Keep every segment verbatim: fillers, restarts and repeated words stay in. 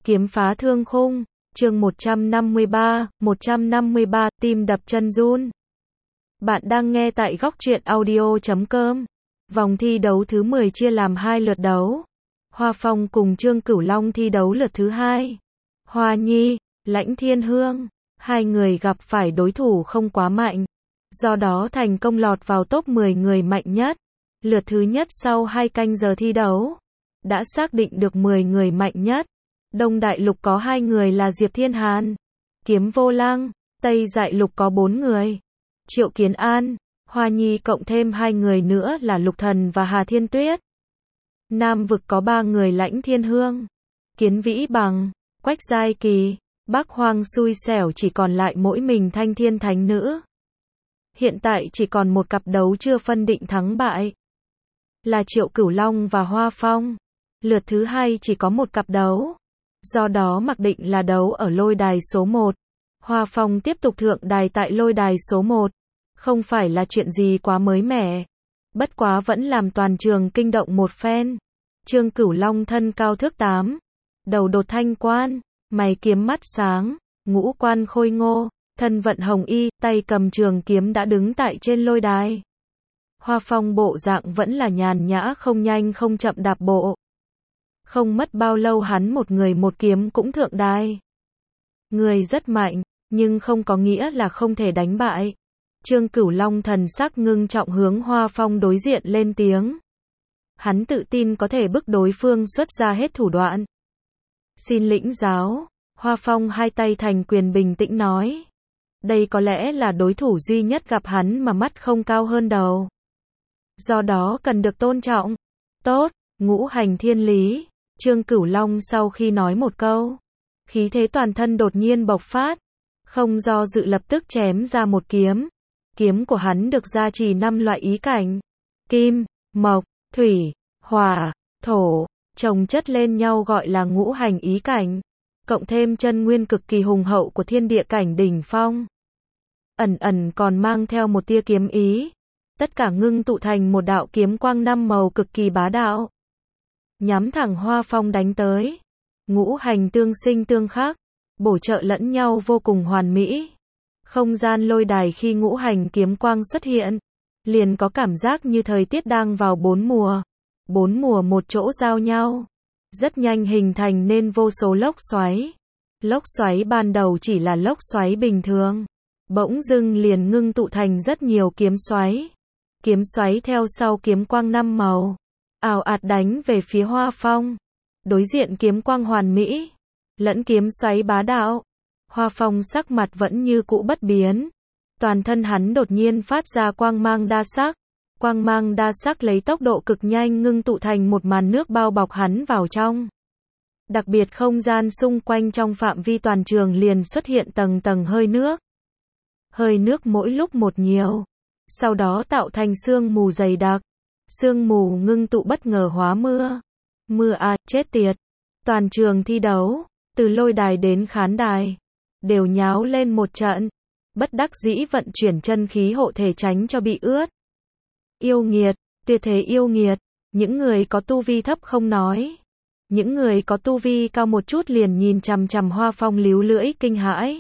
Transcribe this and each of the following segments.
Kiếm phá thương khung, chương một trăm năm mươi ba, một trăm năm mươi ba, tim đập chân run. Bạn đang nghe tại góc truyện audio chấm com. Vòng thi đấu thứ mười chia làm hai lượt đấu. Hoa Phong cùng Trương Cửu Long thi đấu lượt thứ hai. Hoa Nhi, Lãnh Thiên Hương, hai người gặp phải đối thủ không quá mạnh, do đó thành công lọt vào top mười người mạnh nhất. Lượt thứ nhất sau hai canh giờ thi đấu, đã xác định được mười người mạnh nhất. Đông Đại Lục có hai người là Diệp Thiên Hàn, Kiếm Vô Lăng, Tây Đại Lục có bốn người, Triệu Kiến An, Hoa Nhi cộng thêm hai người nữa là Lục Thần và Hà Thiên Tuyết. Nam vực có ba người Lãnh Thiên Hương, Kiến Vĩ Bằng, Quách Giai Kỳ, Bắc Hoang xui xẻo chỉ còn lại mỗi mình Thanh Thiên Thánh Nữ. Hiện tại chỉ còn một cặp đấu chưa phân định thắng bại, là Triệu Cửu Long và Hoa Phong. Lượt thứ hai chỉ có một cặp đấu, do đó mặc định là đấu ở lôi đài số một. Hoa Phong tiếp tục thượng đài tại lôi đài số một, không phải là chuyện gì quá mới mẻ, bất quá vẫn làm toàn trường kinh động một phen. Trương Cửu Long thân cao thước tám, đầu đột thanh quan, mày kiếm mắt sáng, ngũ quan khôi ngô, thân vận hồng y, tay cầm trường kiếm đã đứng tại trên lôi đài. Hoa Phong bộ dạng vẫn là nhàn nhã không nhanh không chậm đạp bộ. Không mất bao lâu hắn một người một kiếm cũng thượng đài. Người rất mạnh, nhưng không có nghĩa là không thể đánh bại. Trương Cửu Long thần sắc ngưng trọng hướng Hoa Phong đối diện lên tiếng. Hắn tự tin có thể bức đối phương xuất ra hết thủ đoạn. Xin lĩnh giáo. Hoa Phong hai tay thành quyền bình tĩnh nói. Đây có lẽ là đối thủ duy nhất gặp hắn mà mắt không cao hơn đầu, do đó cần được tôn trọng. Tốt, ngũ hành thiên lý. Trương Cửu Long sau khi nói một câu, khí thế toàn thân đột nhiên bộc phát, không do dự lập tức chém ra một kiếm. Kiếm của hắn được gia trì năm loại ý cảnh: kim, mộc, thủy, hỏa, thổ, chồng chất lên nhau gọi là ngũ hành ý cảnh, cộng thêm chân nguyên cực kỳ hùng hậu của thiên địa cảnh đỉnh phong, ẩn ẩn còn mang theo một tia kiếm ý, tất cả ngưng tụ thành một đạo kiếm quang năm màu cực kỳ bá đạo, nhắm thẳng Hoa Phong đánh tới. Ngũ hành tương sinh tương khắc, bổ trợ lẫn nhau vô cùng hoàn mỹ. Không gian lôi đài khi ngũ hành kiếm quang xuất hiện, liền có cảm giác như thời tiết đang vào bốn mùa. Bốn mùa một chỗ giao nhau, rất nhanh hình thành nên vô số lốc xoáy. Lốc xoáy ban đầu chỉ là lốc xoáy bình thường, bỗng dưng liền ngưng tụ thành rất nhiều kiếm xoáy. Kiếm xoáy theo sau kiếm quang năm màu, ào ạt đánh về phía Hoa Phong. Đối diện kiếm quang hoàn mỹ, lẫn kiếm xoáy bá đạo, Hoa Phong sắc mặt vẫn như cũ bất biến. Toàn thân hắn đột nhiên phát ra quang mang đa sắc. Quang mang đa sắc lấy tốc độ cực nhanh ngưng tụ thành một màn nước bao bọc hắn vào trong. Đặc biệt không gian xung quanh trong phạm vi toàn trường liền xuất hiện tầng tầng hơi nước. Hơi nước mỗi lúc một nhiều, sau đó tạo thành sương mù dày đặc. Sương mù ngưng tụ bất ngờ hóa mưa. Mưa à, chết tiệt. Toàn trường thi đấu, từ lôi đài đến khán đài, đều nháo lên một trận. Bất đắc dĩ vận chuyển chân khí hộ thể tránh cho bị ướt. Yêu nghiệt, tuyệt thế yêu nghiệt. Những người có tu vi thấp không nói, những người có tu vi cao một chút liền nhìn chằm chằm Hoa Phong líu lưỡi kinh hãi.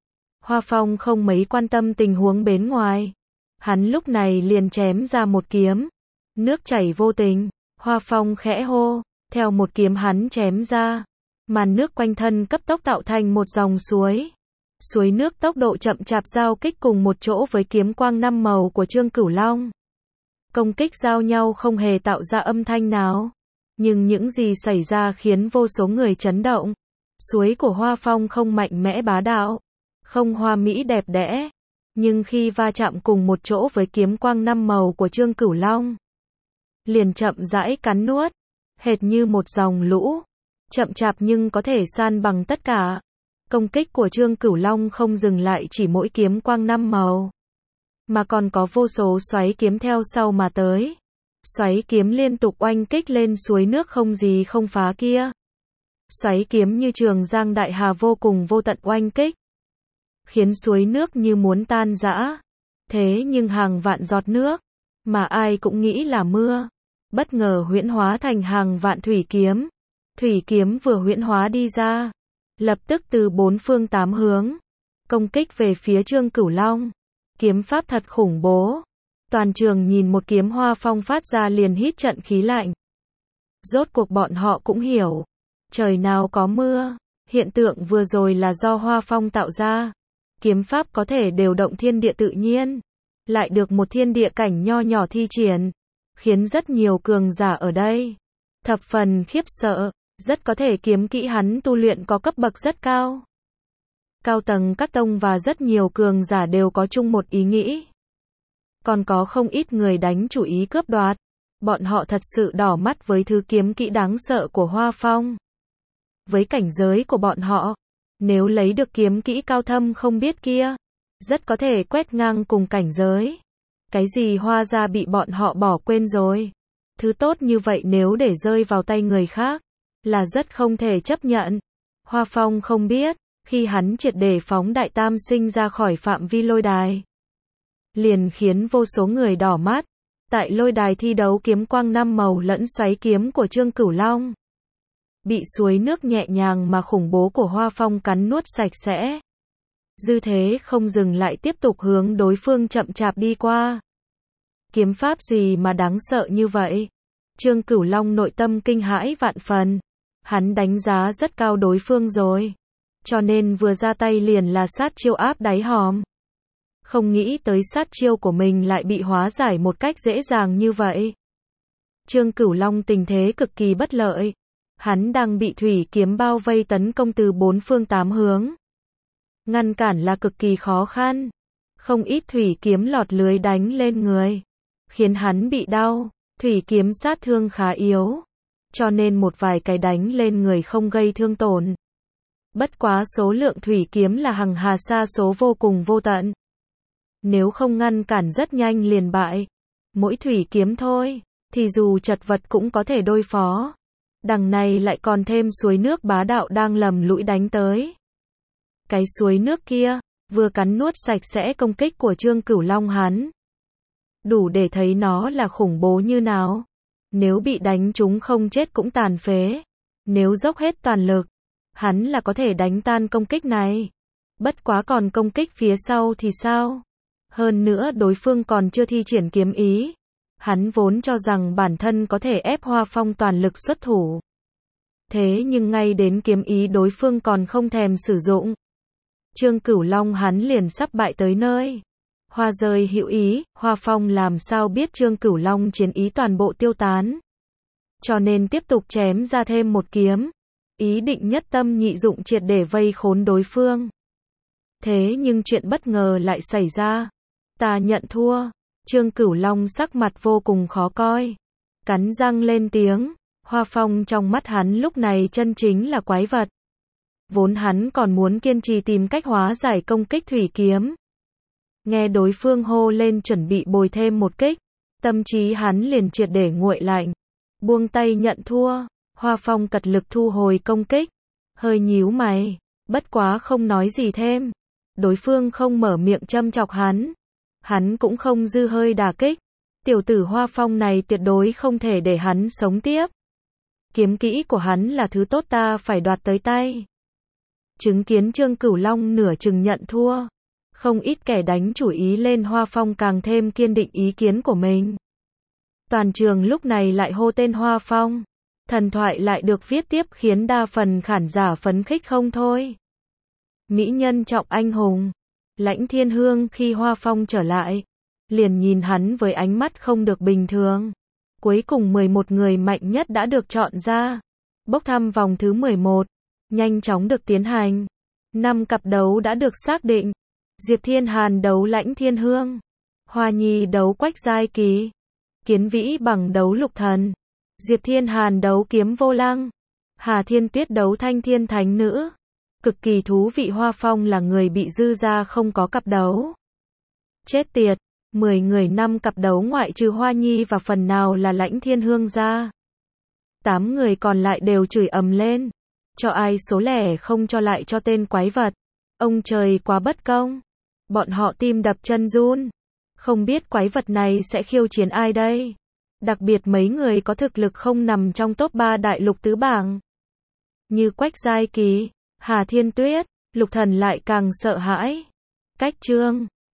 Hoa Phong không mấy quan tâm tình huống bên ngoài, hắn lúc này liền chém ra một kiếm. Nước chảy vô tình, Hoa Phong khẽ hô, theo một kiếm hắn chém ra, màn nước quanh thân cấp tốc tạo thành một dòng suối. Suối nước tốc độ chậm chạp giao kích cùng một chỗ với kiếm quang năm màu của Trương Cửu Long. Công kích giao nhau không hề tạo ra âm thanh nào, nhưng những gì xảy ra khiến vô số người chấn động. Suối của Hoa Phong không mạnh mẽ bá đạo, không hoa mỹ đẹp đẽ, nhưng khi va chạm cùng một chỗ với kiếm quang năm màu của Trương Cửu Long, liền chậm rãi cắn nuốt, hệt như một dòng lũ, chậm chạp nhưng có thể san bằng tất cả. Công kích của Trương Cửu Long không dừng lại chỉ mỗi kiếm quang năm màu, mà còn có vô số xoáy kiếm theo sau mà tới. Xoáy kiếm liên tục oanh kích lên suối nước không gì không phá kia. Xoáy kiếm như trường giang đại hà vô cùng vô tận oanh kích, khiến suối nước như muốn tan rã. Thế nhưng hàng vạn giọt nước, mà ai cũng nghĩ là mưa, bất ngờ huyễn hóa thành hàng vạn thủy kiếm. thủy kiếm vừa huyễn hóa đi ra, lập tức từ bốn phương tám hướng, công kích về phía Trương Cửu Long. Kiếm pháp thật khủng bố. Toàn trường nhìn một kiếm Hoa Phong phát ra liền hít trận khí lạnh. Rốt cuộc bọn họ cũng hiểu, trời nào có mưa, hiện tượng vừa rồi là do Hoa Phong tạo ra. Kiếm pháp có thể điều động thiên địa tự nhiên, lại được một thiên địa cảnh nho nhỏ thi triển, khiến rất nhiều cường giả ở đây thập phần khiếp sợ, rất có thể kiếm kỹ hắn tu luyện có cấp bậc rất cao. Cao tầng các tông và rất nhiều cường giả đều có chung một ý nghĩ. Còn có không ít người đánh chủ ý cướp đoạt. Bọn họ thật sự đỏ mắt với thứ kiếm kỹ đáng sợ của Hoa Phong. Với cảnh giới của bọn họ, nếu lấy được kiếm kỹ cao thâm không biết kia, rất có thể quét ngang cùng cảnh giới. Cái gì Hoa gia bị bọn họ bỏ quên rồi. Thứ tốt như vậy nếu để rơi vào tay người khác, là rất không thể chấp nhận. Hoa Phong không biết, khi hắn triệt để phóng Đại Tam Sinh ra khỏi phạm vi lôi đài, liền khiến vô số người đỏ mắt. Tại lôi đài thi đấu kiếm quang năm màu lẫn xoáy kiếm của Trương Cửu Long, bị suối nước nhẹ nhàng mà khủng bố của Hoa Phong cắn nuốt sạch sẽ. Dư thế không dừng lại tiếp tục hướng đối phương chậm chạp đi qua. Kiếm pháp gì mà đáng sợ như vậy? Trương Cửu Long nội tâm kinh hãi vạn phần. Hắn đánh giá rất cao đối phương rồi, cho nên vừa ra tay liền là sát chiêu áp đáy hòm. Không nghĩ tới sát chiêu của mình lại bị hóa giải một cách dễ dàng như vậy. Trương Cửu Long tình thế cực kỳ bất lợi. Hắn đang bị thủy kiếm bao vây tấn công từ bốn phương tám hướng. Ngăn cản là cực kỳ khó khăn. Không ít thủy kiếm lọt lưới đánh lên người, khiến hắn bị đau. Thủy kiếm sát thương khá yếu, cho nên một vài cái đánh lên người không gây thương tổn. Bất quá số lượng thủy kiếm là hằng hà sa số vô cùng vô tận. Nếu không ngăn cản rất nhanh liền bại. Mỗi thủy kiếm thôi, thì dù chật vật cũng có thể đối phó. Đằng này lại còn thêm suối nước bá đạo đang lầm lũi đánh tới. Cái suối nước kia, vừa cắn nuốt sạch sẽ công kích của Trương Cửu Long hắn. Đủ để thấy nó là khủng bố như nào. Nếu bị đánh trúng không chết cũng tàn phế. Nếu dốc hết toàn lực, hắn là có thể đánh tan công kích này. Bất quá còn công kích phía sau thì sao? Hơn nữa đối phương còn chưa thi triển kiếm ý. Hắn vốn cho rằng bản thân có thể ép Hoa Phong toàn lực xuất thủ. Thế nhưng ngay đến kiếm ý đối phương còn không thèm sử dụng. Trương Cửu Long hắn liền sắp bại tới nơi. Hoa rơi hữu ý, Hoa Phong làm sao biết Trương Cửu Long chiến ý toàn bộ tiêu tán. Cho nên tiếp tục chém ra thêm một kiếm. Ý định nhất tâm nhị dụng triệt để vây khốn đối phương. Thế nhưng chuyện bất ngờ lại xảy ra. Ta nhận thua. Trương Cửu Long sắc mặt vô cùng khó coi. Cắn răng lên tiếng. Hoa Phong trong mắt hắn lúc này chân chính là quái vật. Vốn hắn còn muốn kiên trì tìm cách hóa giải công kích thủy kiếm. Nghe đối phương hô lên chuẩn bị bồi thêm một kích, tâm trí hắn liền triệt để nguội lạnh. Buông tay nhận thua. Hoa Phong cật lực thu hồi công kích, hơi nhíu mày, bất quá không nói gì thêm. Đối phương không mở miệng châm chọc hắn, hắn cũng không dư hơi đả kích. Tiểu tử Hoa Phong này tuyệt đối không thể để hắn sống tiếp. Kiếm kỹ của hắn là thứ tốt ta phải đoạt tới tay. Chứng kiến Trương Cửu Long nửa chừng nhận thua, không ít kẻ đánh chủ ý lên Hoa Phong càng thêm kiên định ý kiến của mình. Toàn trường lúc này lại hô tên Hoa Phong. Thần thoại lại được viết tiếp khiến đa phần khán giả phấn khích không thôi. Mỹ nhân trọng anh hùng. Lãnh Thiên Hương khi Hoa Phong trở lại, liền nhìn hắn với ánh mắt không được bình thường. Cuối cùng mười một người mạnh nhất đã được chọn ra. Bốc thăm vòng thứ mười một, nhanh chóng được tiến hành. Năm cặp đấu đã được xác định. Diệp Thiên Hàn đấu Lãnh Thiên Hương. Hoa Nhi đấu Quách Giai Kỳ. Kiến Vĩ bằng đấu Lục Thần. Diệp Thiên Hàn đấu Kiếm Vô Lăng. Hà Thiên Tuyết đấu Thanh Thiên Thánh Nữ. Cực kỳ thú vị. Hoa Phong là người bị dư ra không có cặp đấu. Chết tiệt, mười người năm cặp đấu ngoại trừ Hoa Nhi và phần nào là Lãnh Thiên Hương ra. tám người còn lại đều chửi ầm lên. Cho ai số lẻ không cho lại cho tên quái vật. Ông trời quá bất công. Bọn họ tim đập chân run. Không biết quái vật này sẽ khiêu chiến ai đây? Đặc biệt mấy người có thực lực không nằm trong top ba đại lục tứ bảng. Như Quách Giai Kỳ, Hà Thiên Tuyết, Lục Thần lại càng sợ hãi. Cách chương